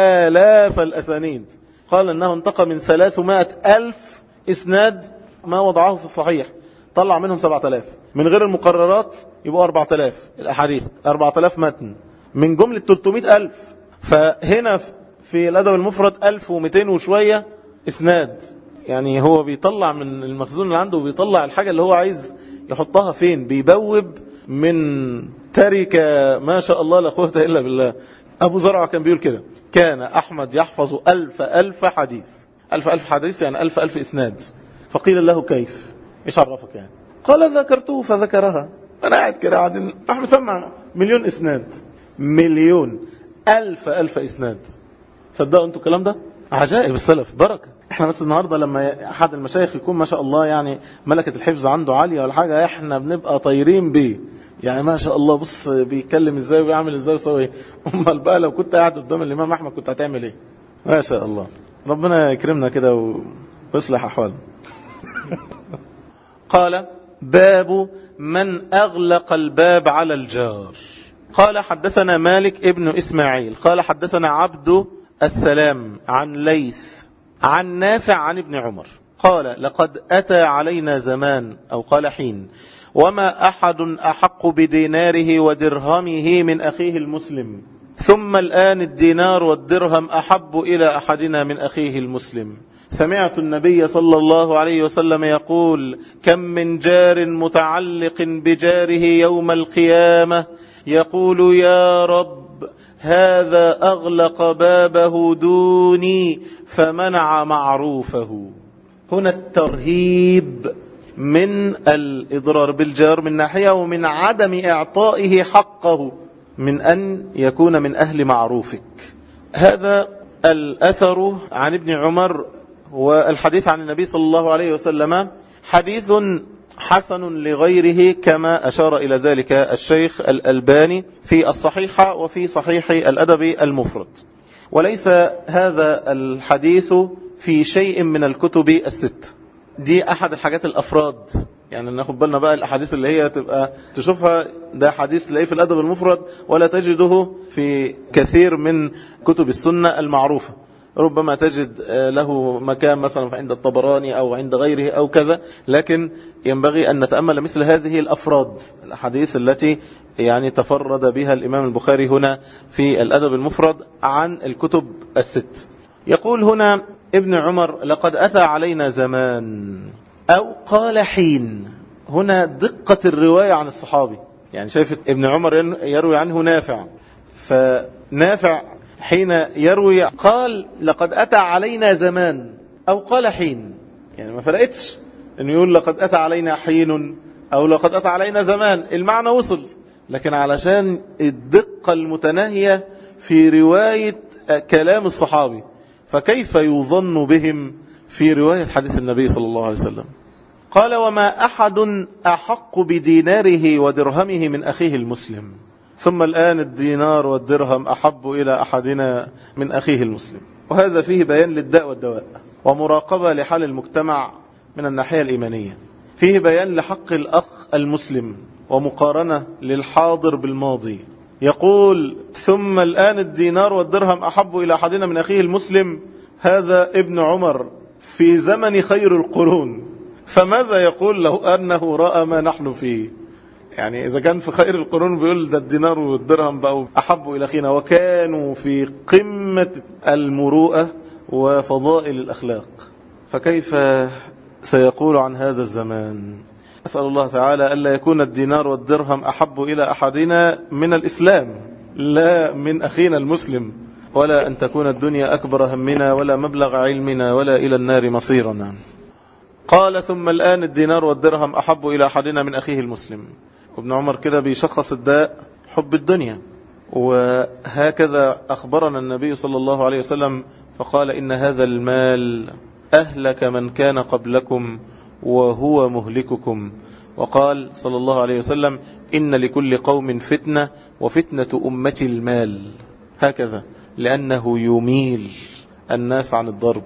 آلاف الأسانيد، قال أنه انتقى من 300,000 إسناد ما وضعه في الصحيح، طلع منهم 7,000 من غير المقررات، يبقوا 4,000 الأحاديث، 4,000 متن من جملة 300,000. فهنا في الأدب المفرد 1200 وشوية إسناد، يعني هو بيطلع من المخزون اللي عنده وبيطلع الحاجة اللي هو عايز يحطها فين، بيبوب من تركة ما شاء الله لا قوة إلا بالله. أبو زرعة كان بيقول كده، كان أحمد يحفظ 1000 حديث، 1000 حديث يعني 1000 إسناد. فقيل له كيف؟ إيش عرفك يعني؟ قال ذكرته فذكرها. أنا قاعد كده قاعدين راح مسمع 1,000,000 إسناد، 1,000,000 إسناد. صدقوا أنتوا الكلام ده؟ عجائب السلف بركة. احنا بس النهاردة لما أحد المشايخ يكون ما شاء الله يعني ملكة الحفظ عنده عالية ولا حاجة، احنا بنبقى طايرين بيه، يعني ما شاء الله بص بيتكلم ازاي وبيعمل ازاي ويسوي ايه. امال بقى لو كنت قاعد قدام الإمام أحمد كنت هتعمل ايه؟ ما شاء الله، ربنا يكرمنا كده ويصلح أحوالنا. قال باب من أغلق الباب على الجار. قال حدثنا مالك ابن إسماعيل قال حدثنا عبد السلام عن ليث عن نافع عن ابن عمر قال لقد أتى علينا زمان أو قال حين وما أحد أحق بديناره ودرهمه من أخيه المسلم، ثم الآن الدينار والدرهم أحب إلى أحدنا من أخيه المسلم. سمعت النبي صلى الله عليه وسلم يقول كم من جار متعلق بجاره يوم القيامة يقول يا رب هذا أغلق بابه دوني فمنع معروفه. هنا الترهيب من الإضرار بالجار من ناحية، ومن عدم إعطائه حقه من أن يكون من أهل معروفك. هذا الأثر عن ابن عمر والحديث عن النبي صلى الله عليه وسلم حديث حسن لغيره كما أشار إلى ذلك الشيخ الألباني في الصحيحة وفي صحيح الأدب المفرد. وليس هذا الحديث في شيء من الكتب الست، دي أحد الحاجات الأفراد، يعني ناخد بالنا بقى الأحاديث اللي هي تبقى تشوفها ده حديث تلاقيه في الأدب المفرد ولا تجده في كثير من كتب السنة المعروفة. ربما تجد له مكان مثلا عند الطبراني أو عند غيره أو كذا، لكن ينبغي أن نتأمل مثل هذه الأفراد، الأحاديث التي يعني تفرد بها الإمام البخاري هنا في الأدب المفرد عن الكتب الست. يقول هنا ابن عمر: لقد أتى علينا زمان، أو قال حين. هنا دقة الرواية عن الصحابي، يعني شايف ابن عمر يروي عنه نافع، فنافع حين يروي قال لقد أتى علينا زمان أو قال حين، يعني ما فرقتش أنه يقول لقد أتى علينا حين أو لقد أتى علينا زمان، المعنى وصل، لكن علشان الدقة المتناهية في رواية كلام الصحابي، فكيف يظن بهم في رواية حديث النبي صلى الله عليه وسلم. قال: وما أحد أحق بديناره ودرهمه من أخيه المسلم، ثم الآن الدينار والدرهم أحب إلى أحدنا من أخيه المسلم. وهذا فيه بيان للداء والدواء، ومراقبة لحال المجتمع من الناحية الإيمانية، فيه بيان لحق الأخ المسلم، ومقارنة للحاضر بالماضي. يقول: ثم الآن الدينار والدرهم أحب إلى أحدنا من أخيه المسلم. هذا ابن عمر في زمن خير القرون، فماذا يقول لو أنه رأى ما نحن فيه؟ يعني إذا كان في خير القرون بيقول ده الدينار والدرهم بقوا أحب إلى أخينا، وكانوا في قمة المروءة وفضائل الأخلاق، فكيف سيقول عن هذا الزمان؟ أسأل الله تعالى ألا يكون الدينار والدرهم أحب إلى أحدنا من الإسلام، لا من أخينا المسلم، ولا أن تكون الدنيا أكبر همنا ولا مبلغ علمنا ولا إلى النار مصيرنا. قال: ثم الآن الدينار والدرهم أحب إلى أحدنا من أخيه المسلم. ابن عمر كده بيشخص الداء حب الدنيا، وهكذا أخبرنا النبي صلى الله عليه وسلم فقال: إن هذا المال أهلك من كان قبلكم وهو مهلككم. وقال صلى الله عليه وسلم: إن لكل قوم فتنة وفتنة أمتي المال، هكذا لأنه يميل الناس عن الضرب.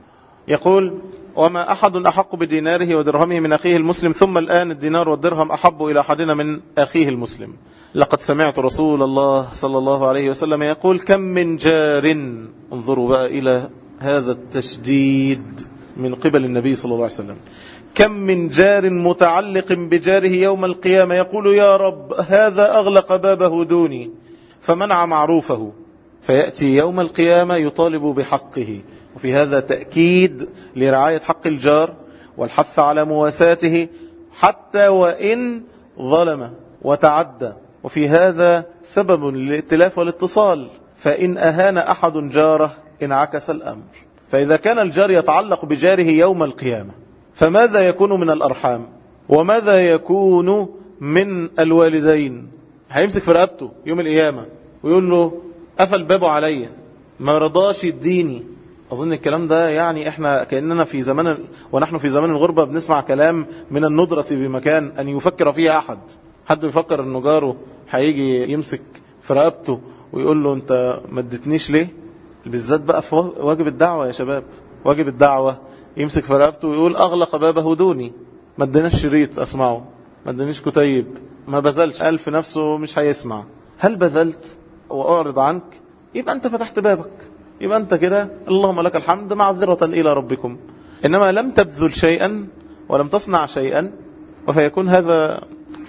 يقول: وما أحد أحق بديناره ودرهمه من أخيه المسلم، ثم الآن الدينار والدرهم أحب إلى أحدنا من أخيه المسلم. لقد سمعت رسول الله صلى الله عليه وسلم يقول: كم من جار، انظروا بقى إلى هذا التشديد من قبل النبي صلى الله عليه وسلم، كم من جار متعلق بجاره يوم القيامة يقول: يا رب هذا أغلق بابه دوني فمنع معروفه، فيأتي يوم القيامة يطالب بحقه. وفي هذا تأكيد لرعاية حق الجار والحث على مواساته حتى وإن ظلم وتعدى، وفي هذا سبب للائتلاف والاتصال، فإن أهان أحد جاره انعكس الأمر. فإذا كان الجار يتعلق بجاره يوم القيامة، فماذا يكون من الأرحام؟ وماذا يكون من الوالدين؟ هيمسك في رقبته يوم القيامة ويقول له: قفل بابه عليا، ما رضاش يديني. أظن الكلام ده يعني إحنا كأننا في زمان ونحن في زمان الغربة بنسمع كلام من الندرة بمكان أن يفكر فيها أحد. حد يفكر أنه جاره هيجي يمسك في رقبته ويقول له: أنت ما اديتنيش ليه؟ بالذات بقى في واجب الدعوة يا شباب، واجب الدعوة يمسك في رقبته ويقول: أغلق بابه دوني، ما اديناش شريط أسمعه، ما اديناش كتيب، ما بذلش، قال في نفسه مش هيسمع. هل بذلت وأعرض عنك؟ يبقى أنت فتحت بابك، يبقى أنت كده اللهم لك الحمد معذرة إلى ربكم. إنما لم تبذل شيئا ولم تصنع شيئا، وفيكون هذا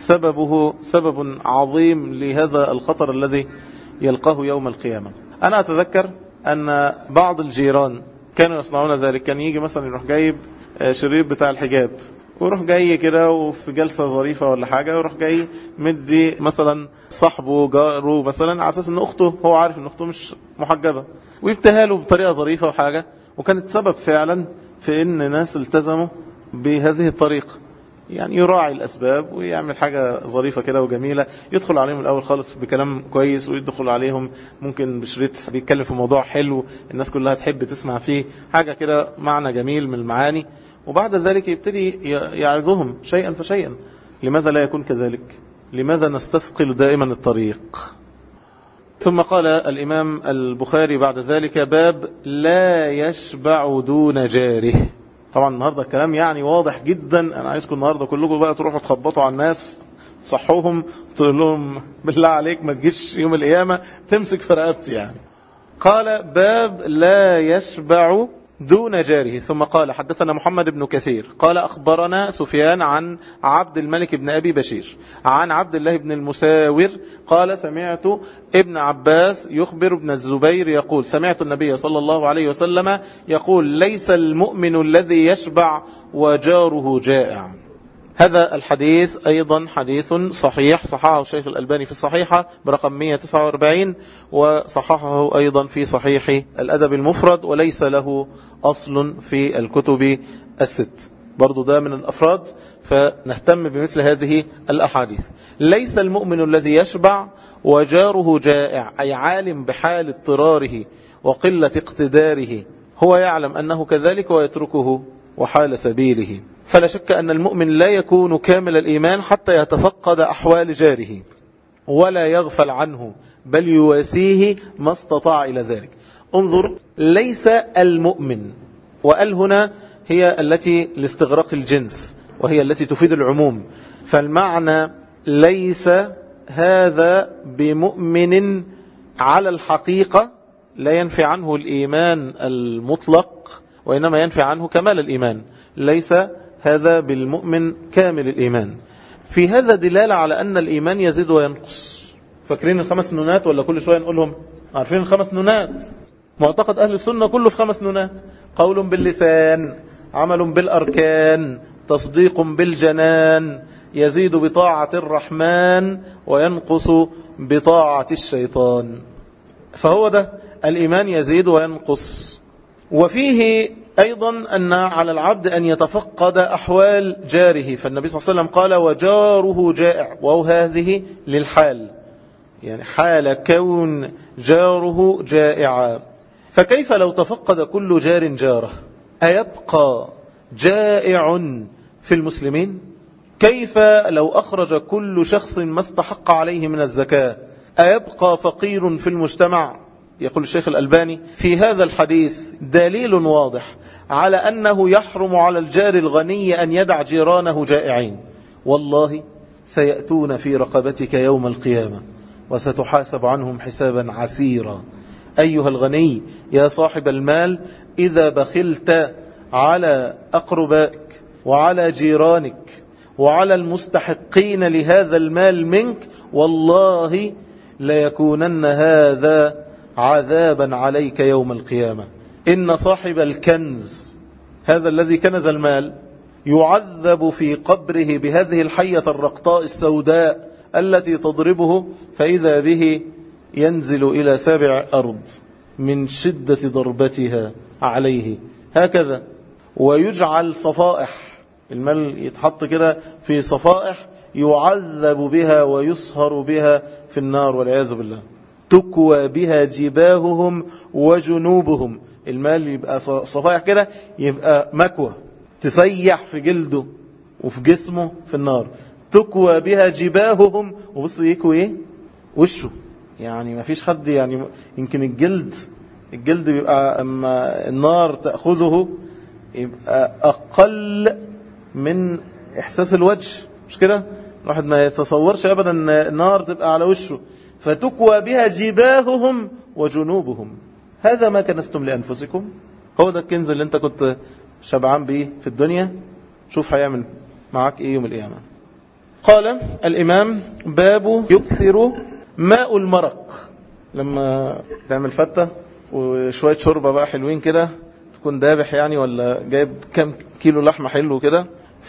سببه سبب عظيم لهذا الخطر الذي يلقاه يوم القيامة. أنا أتذكر أن بعض الجيران كانوا يصنعون ذلك. كان يجي مثلا يروح جايب شريط بتاع الحجاب ويروح جاي كده وفي جلسة ظريفة ولا حاجة، ويروح جاي مدي مثلا صاحبه جاره مثلا على أساس أن أخته، هو عارف أن أخته مش محجبة، ويبتها له بطريقة ظريفة وحاجة، وكانت سبب فعلا في أن ناس التزموا بهذه الطريقة. يعني يراعي الأسباب ويعمل حاجة ظريفة كده وجميلة، يدخل عليهم الأول خالص بكلام كويس، ويدخل عليهم ممكن بشريط بيتكلم في موضوع حلو الناس كلها تحب تسمع فيه، حاجة كده معنى جميل من المعاني، وبعد ذلك يبتدي يعظهم شيئا فشيئا. لماذا لا يكون كذلك؟ لماذا نستثقل دائما الطريق؟ ثم قال الإمام البخاري بعد ذلك: باب لا يشبع دون جاره. طبعا النهاردة الكلام يعني واضح جدا. أنا عايزكم النهاردة كلكم بقى تروحوا تخبطوا على الناس، صحوهم، تقول لهم بالله عليك ما تجيش يوم القيامة تمسك في رقبتي. يعني قال باب لا يشبع دون جاره. ثم قال حدثنا محمد بن كثير قال أخبرنا سفيان عن عبد الملك بن أبي بشير عن عبد الله بن المساور قال سمعت ابن عباس يخبر ابن الزبير يقول سمعت النبي صلى الله عليه وسلم يقول ليس المؤمن الذي يشبع وجاره جائع. هذا الحديث أيضا حديث صحيح، صححه الشيخ الألباني في الصحيحة برقم 149، وصححه أيضا في صحيح الأدب المفرد، وليس له أصل في الكتب الست. برضو ده من الأفراد، فنهتم بمثل هذه الأحاديث. ليس المؤمن الذي يشبع وجاره جائع، أي عالم بحال اضطراره وقلة اقتداره، هو يعلم أنه كذلك ويتركه وحال سبيله. فلا شك أن المؤمن لا يكون كامل الإيمان حتى يتفقد أحوال جاره ولا يغفل عنه، بل يواسيه ما استطاع إلى ذلك. انظر، ليس المؤمن، وقال هنا هي التي لاستغراق الجنس وهي التي تفيد العموم، فالمعنى ليس هذا بمؤمن على الحقيقة، لا ينفي عنه الإيمان المطلق وإنما ينفي عنه كمال الإيمان. ليس هذا بالمؤمن كامل الإيمان. في هذا دلالة على أن الإيمان يزيد وينقص. فاكرين الخمس نونات ولا كل شوية نقولهم؟ عارفين الخمس نونات؟ معتقد أهل السنة كله في 5 نونات: قول باللسان، عمل بالأركان، تصديق بالجنان، يزيد بطاعة الرحمن وينقص بطاعة الشيطان. فهو ده الإيمان يزيد وينقص. وفيه أيضا أن على العبد أن يتفقد أحوال جاره، فالنبي صلى الله عليه وسلم قال وجاره جائع، وهذه للحال، يعني حال كون جاره جائعا. فكيف لو تفقد كل جار جاره؟ أيبقى جائع في المسلمين؟ كيف لو أخرج كل شخص ما استحق عليه من الزكاة؟ أيبقى فقير في المجتمع؟ يقول الشيخ الألباني في هذا الحديث دليل واضح على أنه يحرم على الجار الغني أن يدع جيرانه جائعين. والله سيأتون في رقبتك يوم القيامة وستحاسب عنهم حسابا عسيرا. أيها الغني يا صاحب المال، إذا بخلت على أقربائك وعلى جيرانك وعلى المستحقين لهذا المال منك، والله ليكونن هذا عذابا عليك يوم القيامة. إن صاحب الكنز، هذا الذي كنز المال، يعذب في قبره بهذه الحية الرقطاء السوداء التي تضربه، فإذا به ينزل إلى 7 أرض من شدة ضربتها عليه هكذا، ويجعل صفائح، المال يتحط كده في صفائح يعذب بها ويصهر بها في النار والعياذ بالله. تكوى بها جباههم وجنوبهم، المال يبقى صفائح كده، يبقى مكوى تسيح في جلده وفي جسمه في النار. تكوى بها جباههم، وبص يكوى ايه؟ وشه، يعني ما فيش حد، يعني يمكن الجلد بيبقى اما النار تأخذه يبقى أقل من إحساس الوجه، مش كده؟ الواحد ما يتصورش أبدا أن النار تبقى على وشه. فتكوى بها جباههم وجنوبهم، هذا ما كنستم لأنفسكم. هو ده الكنز اللي انت كنت شبعان به في الدنيا، شوف هيعمل معك ايه يوم القيامة. قال الإمام باب يكثر ماء المرق. لما تعمل فتة وشوية شوربة بقى حلوين كده، تكون دابح يعني ولا جايب كم كيلو لحمة حلو كده،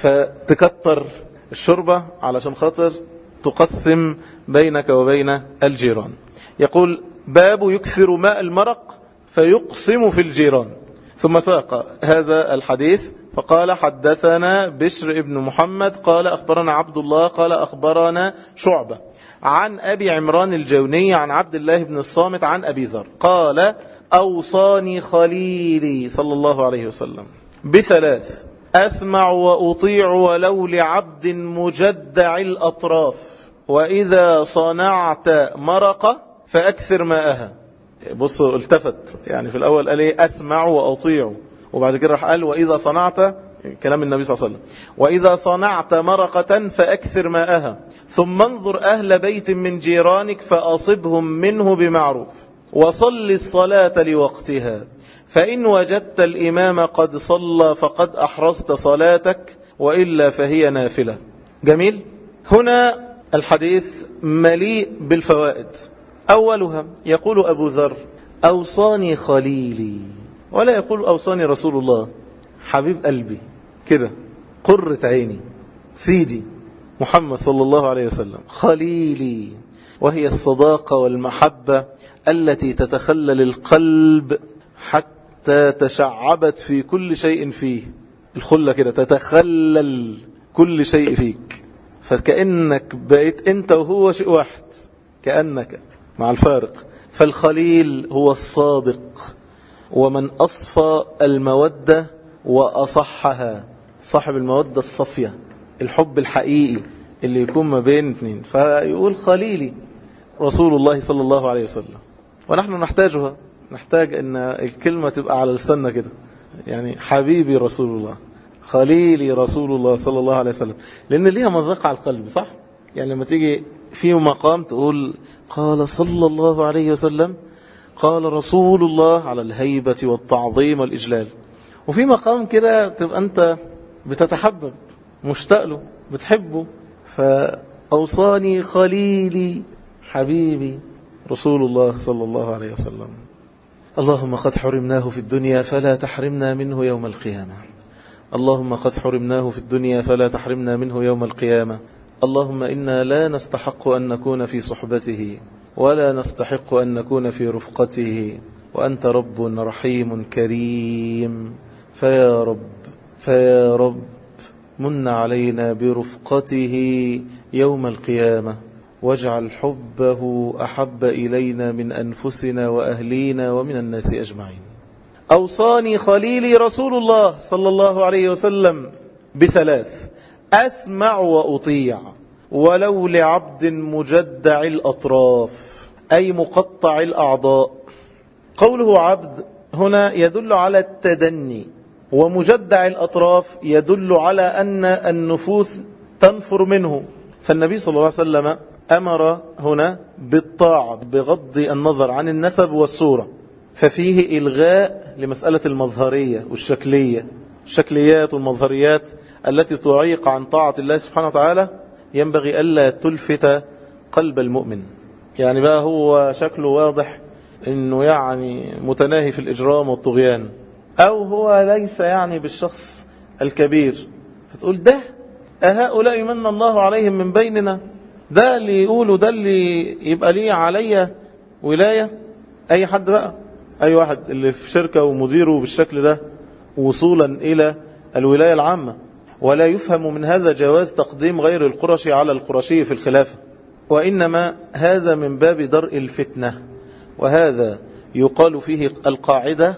فتكتر الشوربة علشان خاطر تقسم بينك وبين الجيران. يقول باب يكثر ماء المرق فيقسم في الجيران. ثم ساق هذا الحديث فقال حدثنا بشر ابن محمد قال أخبرنا عبد الله قال أخبرنا شعبة عن أبي عمران الجوني عن عبد الله بن الصامت عن أبي ذر قال أوصاني خليلي صلى الله عليه وسلم ب3: أسمع وأطيع ولو لعبد مجدع الأطراف، وإذا صنعت مرقة فأكثر ماءها. بصوا التفت، يعني في الأول قال إيه؟ أسمع وأطيع، وبعد كده راح قال وإذا صنعت، كلام النبي صلى الله عليه وسلم، وإذا صنعت مرقة فأكثر ماءها، ثم انظر أهل بيت من جيرانك فأصبهم منه بمعروف، وصل الصلاة لوقتها، فإن وجدت الإمام قد صلى فقد أحرزت صلاتك، وإلا فهي نافلة. جميل. هنا الحديث مليء بالفوائد. أولها يقول أبو ذر: أوصاني خليلي، ولا يقول أوصاني رسول الله، حبيب قلبي كده، قرة عيني، سيدي محمد صلى الله عليه وسلم، خليلي، وهي الصداقة والمحبة التي تتخلل القلب حتى تشعبت في كل شيء فيه. الخلة كده تتخلل كل شيء فيك، فكأنك بقيت أنت وهو شيء واحد، كأنك مع الفارق. فالخليل هو الصادق، ومن أصفى المودة وأصحها، صاحب المودة الصفية، الحب الحقيقي اللي يكون ما بين اثنين. فيقول خليلي رسول الله صلى الله عليه وسلم، ونحن نحتاجها، نحتاج أن الكلمة تبقى على لساننا كده، يعني حبيبي رسول الله، خليلي رسول الله صلى الله عليه وسلم، لأن ليها مذاق على القلب، صح؟ يعني لما تيجي في مقام تقول قال صلى الله عليه وسلم، قال رسول الله، على الهيبة والتعظيم والإجلال. وفي مقام كده تبقى أنت بتتحبب، مشتاق له، بتحبه. فأوصاني خليلي حبيبي رسول الله صلى الله عليه وسلم. اللهم قد حرمناه في الدنيا فلا تحرمنا منه يوم القيامة. اللهم قد حرمناه في الدنيا فلا تحرمنا منه يوم القيامة. اللهم إنا لا نستحق أن نكون في صحبته، ولا نستحق أن نكون في رفقته، وأنت رب رحيم كريم. فيا رب من علينا برفقته يوم القيامة، واجعل حبه أحب إلينا من أنفسنا وأهلينا ومن الناس أجمعين. أوصاني خليلي رسول الله صلى الله عليه وسلم بثلاث: أسمع وأطيع، ولو لعبد مجدع الأطراف، أي مقطع الأعضاء. قوله عبد هنا يدل على التدني، ومجدع الأطراف يدل على أن النفوس تنفر منه. فالنبي صلى الله عليه وسلم أمر هنا بالطاعة بغض النظر عن النسب والصورة، ففيه إلغاء لمسألة المظهرية والشكلية، الشكليات والمظهريات التي تعيق عن طاعة الله سبحانه وتعالى. ينبغي ألا تلفت قلب المؤمن، يعني بقى هو شكله واضح أنه يعني متناهي في الإجرام والطغيان، أو هو ليس يعني بالشخص الكبير، فتقول ده أهؤلاء من الله عليهم من بيننا، ده اللي يقولوا، ده اللي يبقى ليه علي ولاية. أي حد بقى، أي واحد اللي في شركة ومديره بالشكل ده وصولا إلى الولاية العامة. ولا يفهم من هذا جواز تقديم غير القرشي على القرشي في الخلافة، وإنما هذا من باب درء الفتنة. وهذا يقال فيه القاعدة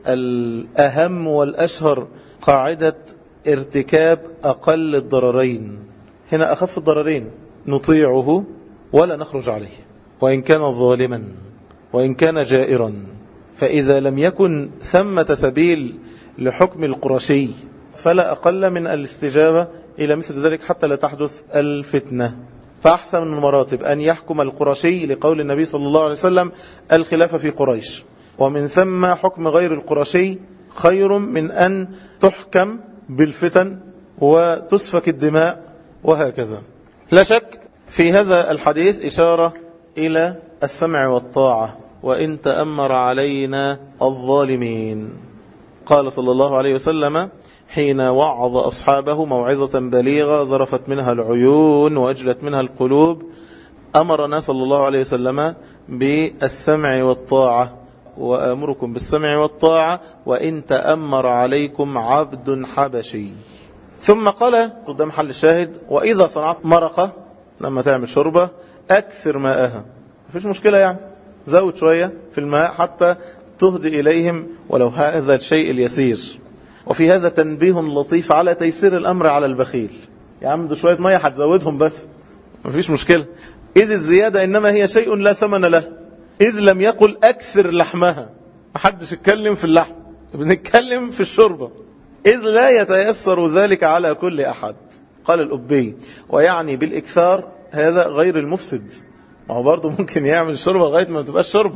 الأهم والأشهر، قاعدة ارتكاب أقل الضررين. هنا أخف الضررين نطيعه ولا نخرج عليه، وإن كان ظالما وإن كان جائرا. فإذا لم يكن ثمة سبيل لحكم القرشي فلا أقل من الاستجابة إلى مثل ذلك حتى لا تحدث الفتنة. فأحسن من المراتب أن يحكم القرشي، لقول النبي صلى الله عليه وسلم الخلافة في قريش، ومن ثم حكم غير القرشي خير من أن تحكم بالفتن وتسفك الدماء وهكذا. لا شك في هذا الحديث إشارة إلى السمع والطاعة، وإن تأمر علينا الظالمين. قال صلى الله عليه وسلم حين وعظ أصحابه موعظة بليغة ذرفت منها العيون وأجلت منها القلوب، أمرنا صلى الله عليه وسلم بالسمع والطاعة: وأمركم بالسمع والطاعة وإن تأمر عليكم عبد حبشي. ثم قال قدام محل الشاهد: وإذا صنعت مرقة، لما تعمل شربة أكثر ماءها، مفيش مشكلة يعني، زود شوية في الماء حتى تهدي إليهم ولو هذا الشيء اليسير. وفي هذا تنبيه لطيف على تيسير الأمر على البخيل. يا عم ده شوية مية هتزودهم بس، مفيش مشكلة، إذ الزيادة إنما هي شيء لا ثمن له، إذ لم يقل أكثر لحمها. محدش يتكلم في اللحم، بنتكلم في الشربة، إذ لا يتيسر ذلك على كل أحد. قال الأبي: ويعني بالإكثار هذا غير المفسد، ما هو برضه ممكن يعمل شربة لغاية ما تبقى شربة،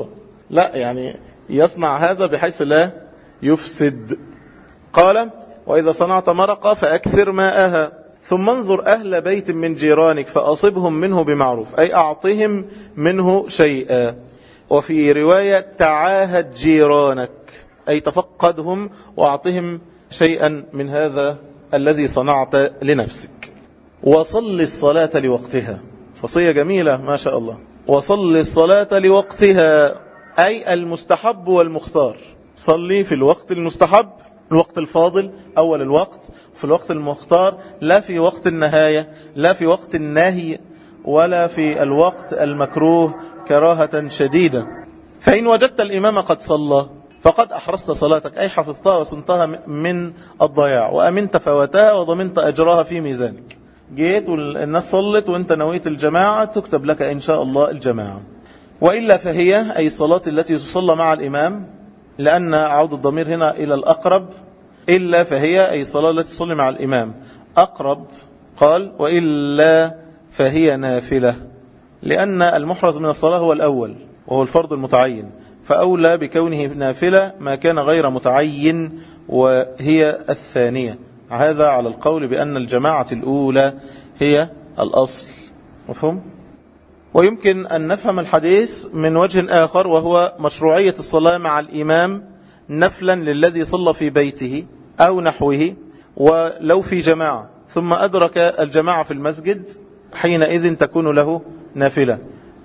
لا يعني يصنع هذا بحيث لا يفسد. قال وإذا صنعت مرقة فأكثر ماءها ثم انظر أهل بيت من جيرانك فأصبهم منه بمعروف، أي أعطهم منه شيئا. وفي رواية تعاهد جيرانك، أي تفقدهم وأعطهم شيئا من هذا الذي صنعت لنفسك. وصل الصلاة لوقتها، وصية جميلة ما شاء الله. وصل الصلاة لوقتها أي المستحب والمختار. صلي في الوقت المستحب، الوقت الفاضل أول الوقت، في الوقت المختار، لا في وقت النهاية، لا في وقت النهي، ولا في الوقت المكروه كراهة شديدة. فإن وجدت الإمام قد صلى فقد أحرصت صلاتك، أي حفظتها وصنتها من الضياع، وأمنت فواتها وضمنت أجرها في ميزانك. جيت والناس صلت وانت نويت الجماعة، تكتب لك إن شاء الله الجماعة. وإلا فهي أي الصلاة التي تصلى مع الإمام، لأن عود الضمير هنا إلى الأقرب، إلا فهي أي الصلاة التي تصلي مع الإمام أقرب. قال وإلا فهي نافلة، لأن المحرز من الصلاة هو الأول وهو الفرض المتعين، فأولى بكونه نافلة ما كان غير متعين وهي الثانية. هذا على القول بأن الجماعة الأولى هي الأصل. مفهوم؟ ويمكن أن نفهم الحديث من وجه آخر، وهو مشروعية الصلاة مع الإمام نفلا للذي صلى في بيته أو نحوه، ولو في جماعة ثم أدرك الجماعة في المسجد حينئذ تكون له نافلة.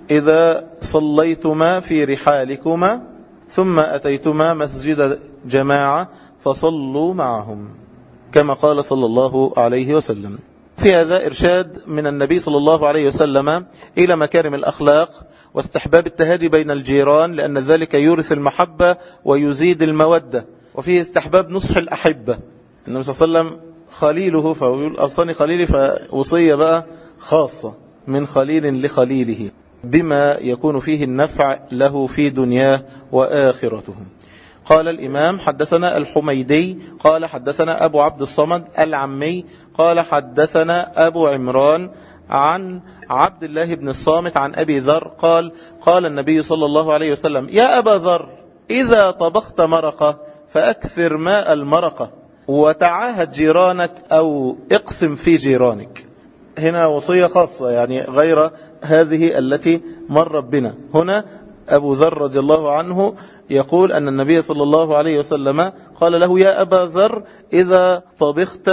إذا صليتما في رحالكما ثم أتيتما مسجد جماعة فصلوا معهم، كما قال صلى الله عليه وسلم. في هذا إرشاد من النبي صلى الله عليه وسلم إلى مكارم الأخلاق واستحباب التهادي بين الجيران، لأن ذلك يورث المحبة ويزيد المودة. وفيه استحباب نصح الأحبة، النبي صلى الله عليه وسلم خليله فيقول أوصاني خليلي، فوصية بقى خاصة من خليل لخليله بما يكون فيه النفع له في دنياه وآخرته. قال الإمام حدثنا الحميدي قال حدثنا أبو عبد الصمد العمي قال حدثنا أبو عمران عن عبد الله بن الصامت عن أبي ذر قال قال النبي صلى الله عليه وسلم يا أبا ذر إذا طبخت مرقة فأكثر ماء المرقة وتعاهد جيرانك أو اقسم في جيرانك. هنا وصية خاصة يعني غير هذه التي مرت بنا. هنا أبو ذر رضي الله عنه يقول أن النبي صلى الله عليه وسلم قال له يا أبا ذر إذا طبخت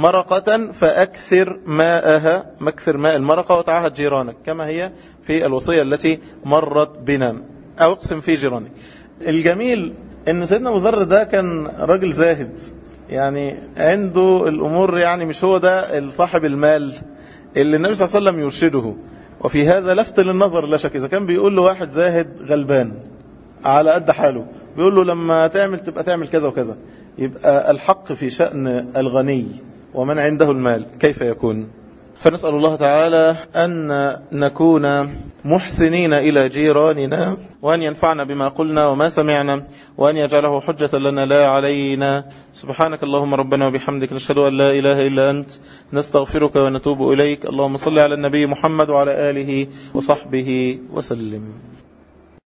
مرقة فأكثر ماءها، مكثر ماء المرقة وتعاهد جيرانك، كما هي في الوصية التي مرت بنا، أو اقسم في جيرانك. الجميل أن سيدنا أبو ذر ده كان راجل زاهد، يعني عنده الأمور، يعني مش هو ده صاحب المال اللي النبي صلى الله عليه وسلم يرشده. وفي هذا لفت للنظر لا شك، إذا كان بيقول له واحد زاهد غلبان على قد حاله بيقول له لما تعمل تبقى تعمل كذا وكذا، يبقى الحق في شأن الغني ومن عنده المال كيف يكون؟ فنسأل الله تعالى أن نكون محسنين إلى جيراننا، وأن ينفعنا بما قلنا وما سمعنا، وأن يجعله حجة لنا لا علينا. سبحانك اللهم ربنا وبحمدك، نشهد أن لا إله إلا أنت، نستغفرك ونتوب إليك. اللهم صل على النبي محمد وعلى آله وصحبه وسلم.